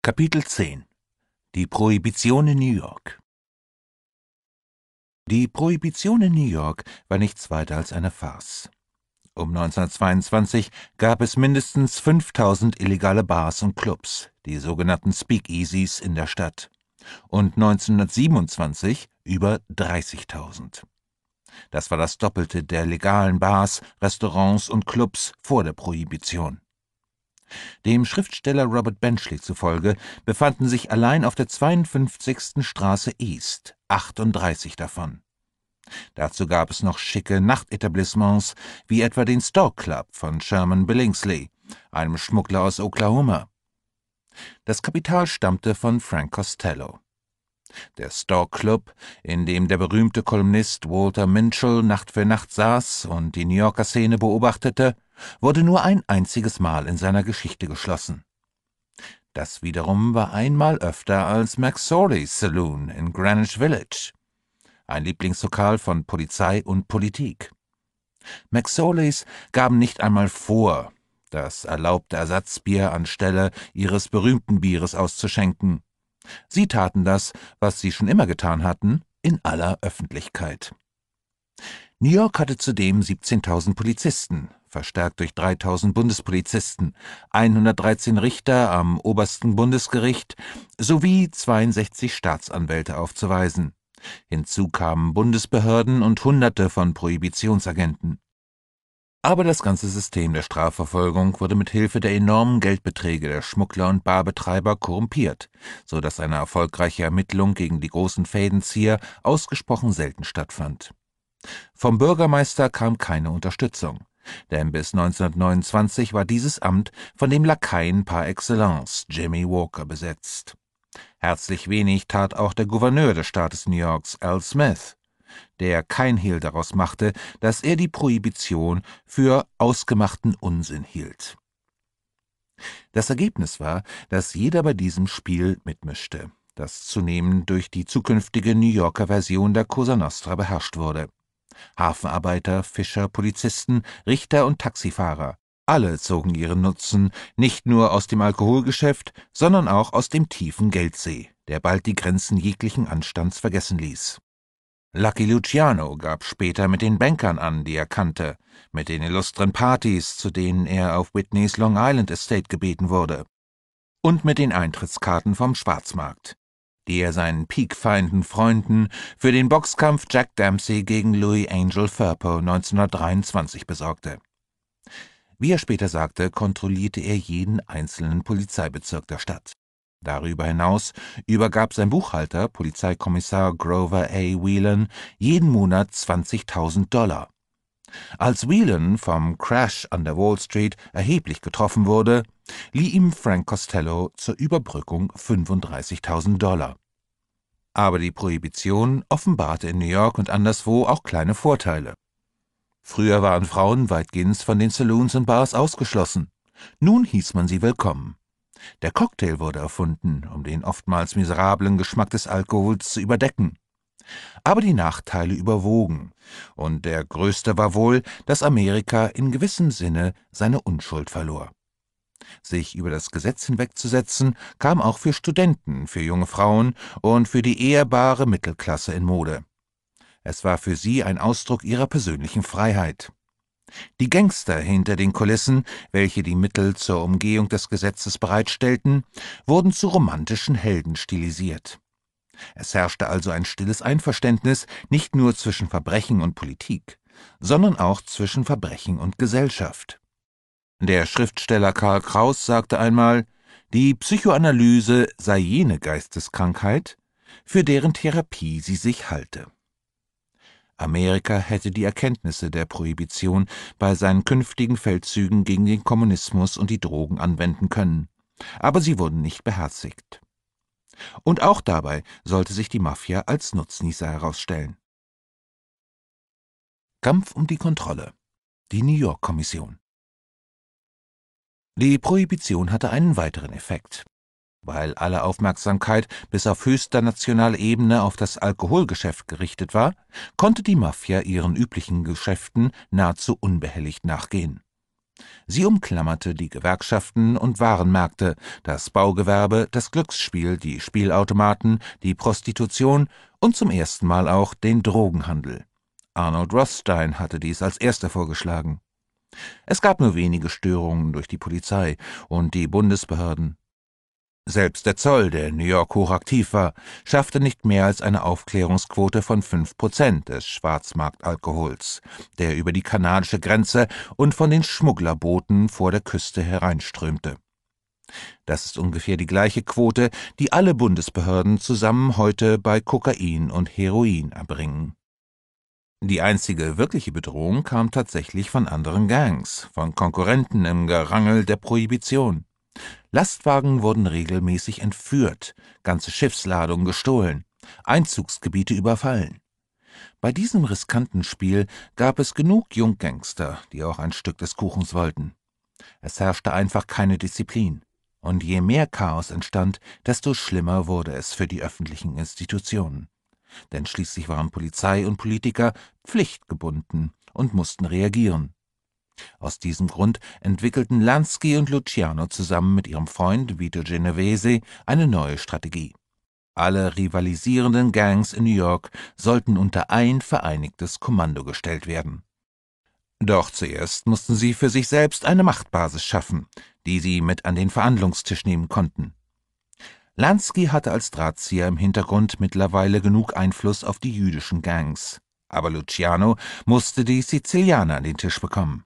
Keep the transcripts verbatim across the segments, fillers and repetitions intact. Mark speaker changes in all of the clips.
Speaker 1: Kapitel zehn Die Prohibition in New York. Die Prohibition in New York war nichts weiter als eine Farce. Um neunzehnhundertzweiundzwanzig gab es mindestens fünftausend illegale Bars und Clubs, die sogenannten Speakeasies, in der Stadt, und neunzehnhundertsiebenundzwanzig über dreißigtausend. Das war das Doppelte der legalen Bars, Restaurants und Clubs vor der Prohibition. Dem Schriftsteller Robert Benchley zufolge befanden sich allein auf der zweiundfünfzigsten Straße East achtunddreißig davon. Dazu gab es noch schicke Nachtetablissements, wie etwa den Stork Club von Sherman Billingsley, einem Schmuggler aus Oklahoma. Das Kapital stammte von Frank Costello. Der Stork Club, in dem der berühmte Kolumnist Walter Minchell Nacht für Nacht saß und die New Yorker Szene beobachtete, wurde nur ein einziges Mal in seiner Geschichte geschlossen. Das wiederum war einmal öfter als McSorley's Saloon in Greenwich Village, ein Lieblingslokal von Polizei und Politik. McSorleys gaben nicht einmal vor, das erlaubte Ersatzbier anstelle ihres berühmten Bieres auszuschenken. Sie taten das, was sie schon immer getan hatten, in aller Öffentlichkeit. New York hatte zudem siebzehntausend Polizisten, verstärkt durch dreitausend Bundespolizisten, hundertdreizehn Richter am obersten Bundesgericht sowie zweiundsechzig Staatsanwälte aufzuweisen. Hinzu kamen Bundesbehörden und Hunderte von Prohibitionsagenten. Aber das ganze System der Strafverfolgung wurde mit Hilfe der enormen Geldbeträge der Schmuggler und Barbetreiber korrumpiert, so dass eine erfolgreiche Ermittlung gegen die großen Fädenzieher ausgesprochen selten stattfand. Vom Bürgermeister kam keine Unterstützung, denn bis neunzehnhundertneunundzwanzig war dieses Amt von dem Lakaien par excellence, Jimmy Walker, besetzt. Herzlich wenig tat auch der Gouverneur des Staates New Yorks, Al Smith, der kein Hehl daraus machte, dass er die Prohibition für ausgemachten Unsinn hielt. Das Ergebnis war, dass jeder bei diesem Spiel mitmischte, das zunehmend durch die zukünftige New Yorker Version der Cosa Nostra beherrscht wurde. Hafenarbeiter, Fischer, Polizisten, Richter und Taxifahrer, alle zogen ihren Nutzen nicht nur aus dem Alkoholgeschäft, sondern auch aus dem tiefen Geldsee, der bald die Grenzen jeglichen Anstands vergessen ließ. Lucky Luciano gab später mit den Bankern an, die er kannte, mit den illustren Partys, zu denen er auf Whitneys Long Island Estate gebeten wurde, und mit den Eintrittskarten vom Schwarzmarkt, die er seinen piekfeinden Freunden für den Boxkampf Jack Dempsey gegen Louis Angel Firpo neunzehnhundertdreiundzwanzig besorgte. Wie er später sagte, kontrollierte er jeden einzelnen Polizeibezirk der Stadt. Darüber hinaus übergab sein Buchhalter, Polizeikommissar Grover A. Whelan, jeden Monat zwanzigtausend Dollar. Als Whelan vom Crash an der Wall Street erheblich getroffen wurde, lieh ihm Frank Costello zur Überbrückung fünfunddreißigtausend Dollar. Aber die Prohibition offenbarte in New York und anderswo auch kleine Vorteile. Früher waren Frauen weitgehend von den Saloons und Bars ausgeschlossen. Nun hieß man sie willkommen. Der Cocktail wurde erfunden, um den oftmals miserablen Geschmack des Alkohols zu überdecken. Aber die Nachteile überwogen, und der größte war wohl, dass Amerika in gewissem Sinne seine Unschuld verlor. Sich über das Gesetz hinwegzusetzen, kam auch für Studenten, für junge Frauen und für die ehrbare Mittelklasse in Mode. Es war für sie ein Ausdruck ihrer persönlichen Freiheit. Die Gangster hinter den Kulissen, welche die Mittel zur Umgehung des Gesetzes bereitstellten, wurden zu romantischen Helden stilisiert. Es herrschte also ein stilles Einverständnis nicht nur zwischen Verbrechen und Politik, sondern auch zwischen Verbrechen und Gesellschaft. Der Schriftsteller Karl Kraus sagte einmal, die Psychoanalyse sei jene Geisteskrankheit, für deren Therapie sie sich halte. Amerika hätte die Erkenntnisse der Prohibition bei seinen künftigen Feldzügen gegen den Kommunismus und die Drogen anwenden können, aber sie wurden nicht beherzigt. Und auch dabei sollte sich die Mafia als Nutznießer herausstellen. Kampf um die Kontrolle. Die New York-Kommission. Die Prohibition hatte einen weiteren Effekt. Weil alle Aufmerksamkeit bis auf höchster nationaler Ebene auf das Alkoholgeschäft gerichtet war, konnte die Mafia ihren üblichen Geschäften nahezu unbehelligt nachgehen. Sie umklammerte die Gewerkschaften und Warenmärkte, das Baugewerbe, das Glücksspiel, die Spielautomaten, die Prostitution und zum ersten Mal auch den Drogenhandel. Arnold Rothstein hatte dies als erster vorgeschlagen. Es gab nur wenige Störungen durch die Polizei und die Bundesbehörden. Selbst der Zoll, der New York hochaktiv war, schaffte nicht mehr als eine Aufklärungsquote von fünf Prozent des Schwarzmarktalkohols, der über die kanadische Grenze und von den Schmugglerbooten vor der Küste hereinströmte. Das ist ungefähr die gleiche Quote, die alle Bundesbehörden zusammen heute bei Kokain und Heroin erbringen. Die einzige wirkliche Bedrohung kam tatsächlich von anderen Gangs, von Konkurrenten im Gerangel der Prohibition. Lastwagen wurden regelmäßig entführt, ganze Schiffsladungen gestohlen, Einzugsgebiete überfallen. Bei diesem riskanten Spiel gab es genug Junggangster, die auch ein Stück des Kuchens wollten. Es herrschte einfach keine Disziplin. Und je mehr Chaos entstand, desto schlimmer wurde es für die öffentlichen Institutionen. Denn schließlich waren Polizei und Politiker pflichtgebunden und mussten reagieren. Aus diesem Grund entwickelten Lansky und Luciano zusammen mit ihrem Freund Vito Genovese eine neue Strategie. Alle rivalisierenden Gangs in New York sollten unter ein vereinigtes Kommando gestellt werden. Doch zuerst mussten sie für sich selbst eine Machtbasis schaffen, die sie mit an den Verhandlungstisch nehmen konnten. Lansky hatte als Drahtzieher im Hintergrund mittlerweile genug Einfluss auf die jüdischen Gangs, aber Luciano musste die Sizilianer an den Tisch bekommen.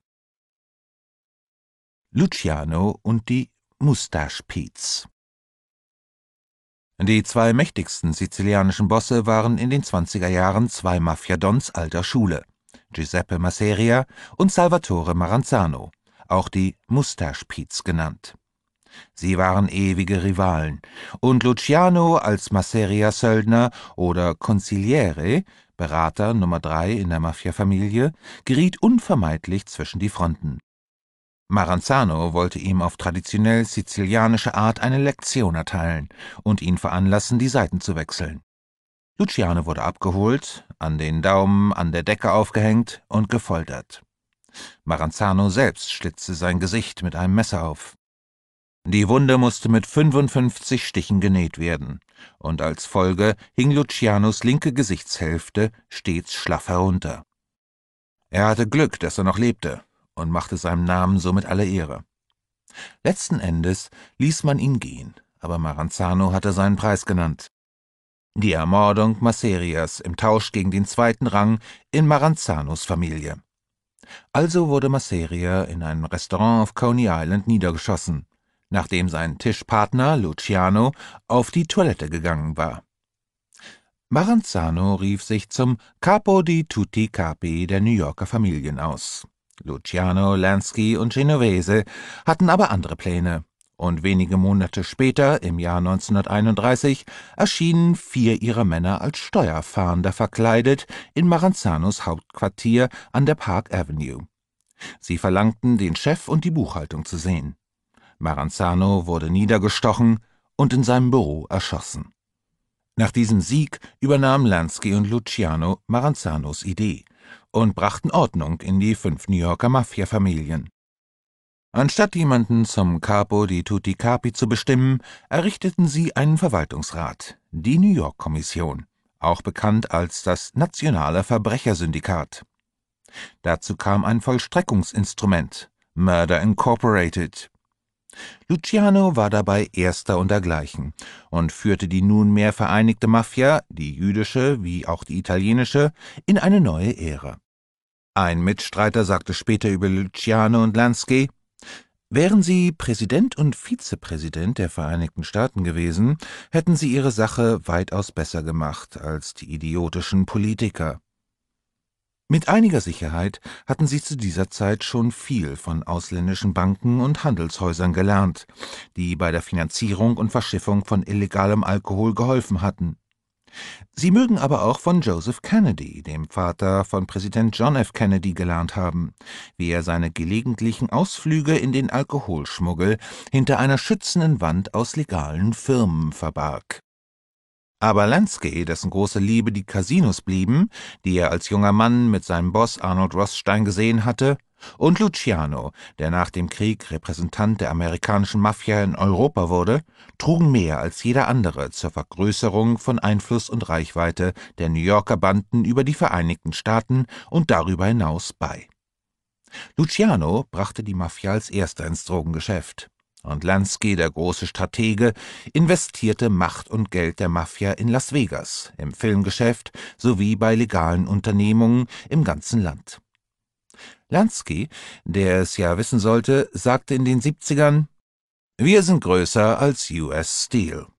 Speaker 1: Luciano und die Mustache Pete's. Die zwei mächtigsten sizilianischen Bosse waren in den zwanziger Jahren zwei Mafiadons alter Schule, Giuseppe Masseria und Salvatore Maranzano, auch die Mustache Pete's genannt. Sie waren ewige Rivalen, und Luciano als Masseria-Söldner oder Consigliere, Berater Nummer drei in der Mafia-Familie, geriet unvermeidlich zwischen die Fronten. Maranzano wollte ihm auf traditionell sizilianische Art eine Lektion erteilen und ihn veranlassen, die Seiten zu wechseln. Luciano wurde abgeholt, an den Daumen an der Decke aufgehängt und gefoltert. Maranzano selbst schlitzte sein Gesicht mit einem Messer auf. Die Wunde musste mit fünfundfünfzig Stichen genäht werden, und als Folge hing Lucianos linke Gesichtshälfte stets schlaff herunter. Er hatte Glück, dass er noch lebte, und machte seinem Namen somit alle Ehre. Letzten Endes ließ man ihn gehen, aber Maranzano hatte seinen Preis genannt. Die Ermordung Masserias im Tausch gegen den zweiten Rang in Maranzanos Familie. Also wurde Masseria in einem Restaurant auf Coney Island niedergeschossen, nachdem sein Tischpartner Luciano auf die Toilette gegangen war. Maranzano rief sich zum Capo di tutti capi der New Yorker Familien aus. Luciano, Lansky und Genovese hatten aber andere Pläne, und wenige Monate später, im Jahr neunzehnhunderteinunddreißig, erschienen vier ihrer Männer als Steuerfahnder verkleidet in Maranzanos Hauptquartier an der Park Avenue. Sie verlangten, den Chef und die Buchhaltung zu sehen. Maranzano wurde niedergestochen und in seinem Büro erschossen. Nach diesem Sieg übernahmen Lansky und Luciano Maranzanos Idee und brachten Ordnung in die fünf New Yorker Mafia-Familien. Anstatt jemanden zum Capo di tutti capi zu bestimmen, errichteten sie einen Verwaltungsrat, die New York-Kommission, auch bekannt als das Nationale Verbrechersyndikat. Dazu kam ein Vollstreckungsinstrument, Murder Incorporated. Luciano war dabei Erster untergleichen und führte die nunmehr vereinigte Mafia, die jüdische wie auch die italienische, in eine neue Ära. Ein Mitstreiter sagte später über Luciano und Lansky: Wären sie Präsident und Vizepräsident der Vereinigten Staaten gewesen, hätten sie ihre Sache weitaus besser gemacht als die idiotischen Politiker. Mit einiger Sicherheit hatten sie zu dieser Zeit schon viel von ausländischen Banken und Handelshäusern gelernt, die bei der Finanzierung und Verschiffung von illegalem Alkohol geholfen hatten. Sie mögen aber auch von Joseph Kennedy, dem Vater von Präsident John F. Kennedy, gelernt haben, wie er seine gelegentlichen Ausflüge in den Alkoholschmuggel hinter einer schützenden Wand aus legalen Firmen verbarg. Aber Lansky, dessen große Liebe die Casinos blieben, die er als junger Mann mit seinem Boss Arnold Rothstein gesehen hatte, Und Luciano, der nach dem Krieg Repräsentant der amerikanischen Mafia in Europa wurde, trugen mehr als jeder andere zur Vergrößerung von Einfluss und Reichweite der New Yorker Banden über die Vereinigten Staaten und darüber hinaus bei. Luciano brachte die Mafia als erster ins Drogengeschäft. Und Lansky, der große Stratege, investierte Macht und Geld der Mafia in Las Vegas, im Filmgeschäft sowie bei legalen Unternehmungen im ganzen Land. Lansky, der es ja wissen sollte, sagte in den siebzigern: »Wir sind größer als U S Steel.«